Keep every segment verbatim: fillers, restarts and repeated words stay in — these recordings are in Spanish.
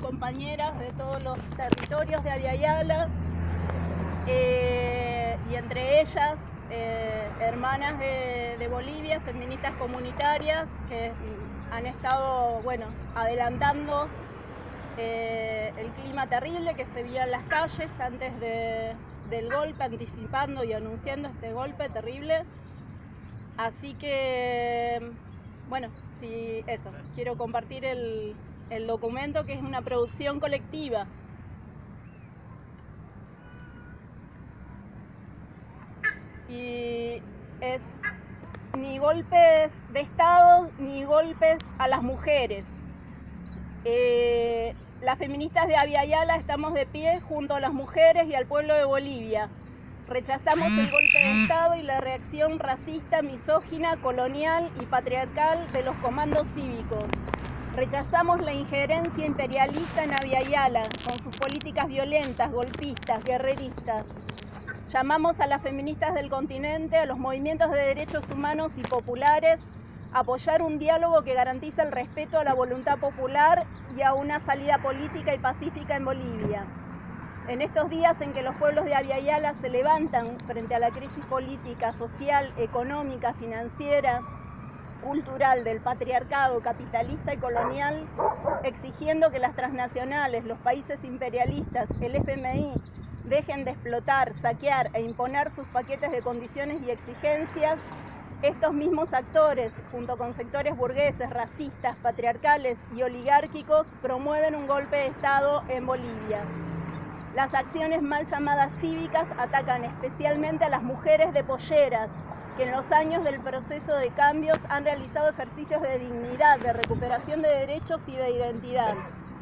compañeras de todos los territorios de Abya Yala, eh, y entre ellas eh, hermanas de, de Bolivia, feministas comunitarias, que han estado, bueno, adelantando eh, el clima terrible que se veía en las calles antes de, del golpe, anticipando y anunciando este golpe terrible. Así que, bueno, sí, eso, quiero compartir el, el documento, que es una producción colectiva. Y es ni golpes de Estado ni golpes a las mujeres. Eh, las feministas de Abya Yala estamos de pie junto a las mujeres y al pueblo de Bolivia. Rechazamos el golpe de Estado y la reacción racista, misógina, colonial y patriarcal de los comandos cívicos. Rechazamos la injerencia imperialista en Abya Yala con sus políticas violentas, golpistas, guerreristas. Llamamos a las feministas del continente, a los movimientos de derechos humanos y populares, a apoyar un diálogo que garantiza el respeto a la voluntad popular y a una salida política y pacífica en Bolivia. En estos días en que los pueblos de Abya Yala se levantan frente a la crisis política, social, económica, financiera, cultural del patriarcado capitalista y colonial, exigiendo que las transnacionales, los países imperialistas, el F M I, dejen de explotar, saquear e imponer sus paquetes de condiciones y exigencias, estos mismos actores, junto con sectores burgueses, racistas, patriarcales y oligárquicos, promueven un golpe de Estado en Bolivia. Las acciones mal llamadas cívicas atacan especialmente a las mujeres de polleras, que en los años del proceso de cambios han realizado ejercicios de dignidad, de recuperación de derechos y de identidad.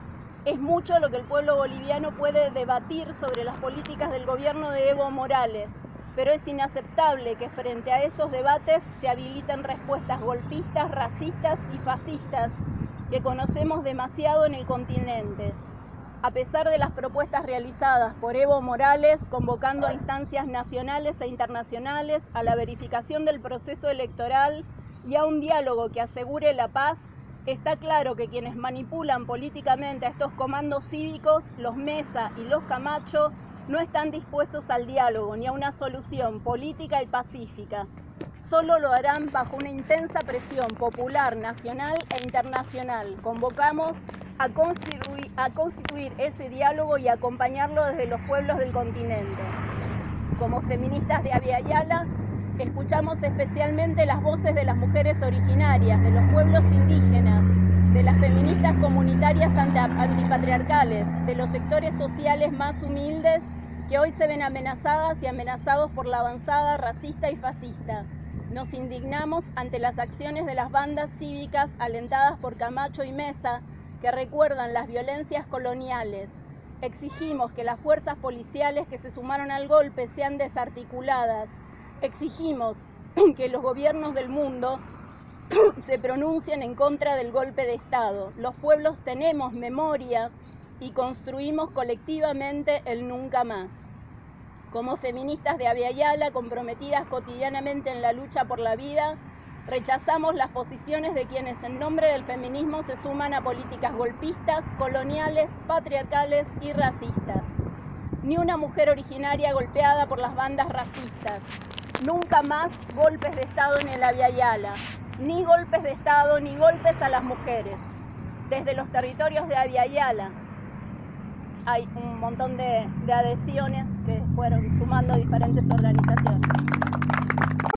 Es mucho lo que el pueblo boliviano puede debatir sobre las políticas del gobierno de Evo Morales, pero es inaceptable que frente a esos debates se habiliten respuestas golpistas, racistas y fascistas que conocemos demasiado en el continente. A pesar de las propuestas realizadas por Evo Morales, convocando a instancias nacionales e internacionales a la verificación del proceso electoral y a un diálogo que asegure la paz, está claro que quienes manipulan políticamente a estos comandos cívicos, los Mesa y los Camacho, no están dispuestos al diálogo ni a una solución política y pacífica. Solo lo harán bajo una intensa presión popular, nacional e internacional. Convocamos a constituir, a constituir ese diálogo y a acompañarlo desde los pueblos del continente. Como feministas de Abya Yala, escuchamos especialmente las voces de las mujeres originarias, de los pueblos indígenas, de las feministas comunitarias antipatriarcales, de los sectores sociales más humildes que hoy se ven amenazadas y amenazados por la avanzada racista y fascista. Nos indignamos ante las acciones de las bandas cívicas alentadas por Camacho y Mesa que recuerdan las violencias coloniales. Exigimos que las fuerzas policiales que se sumaron al golpe sean desarticuladas. Exigimos que los gobiernos del mundo se pronuncien en contra del golpe de Estado. Los pueblos tenemos memoria y construimos colectivamente el nunca más. Como feministas de Abya Yala, comprometidas cotidianamente en la lucha por la vida, rechazamos las posiciones de quienes en nombre del feminismo se suman a políticas golpistas, coloniales, patriarcales y racistas. Ni una mujer originaria golpeada por las bandas racistas. Nunca más golpes de Estado en el Abya Yala. Ni golpes de Estado, ni golpes a las mujeres. Desde los territorios de Abya Yala hay un montón de, de adhesiones que fueron sumando diferentes organizaciones.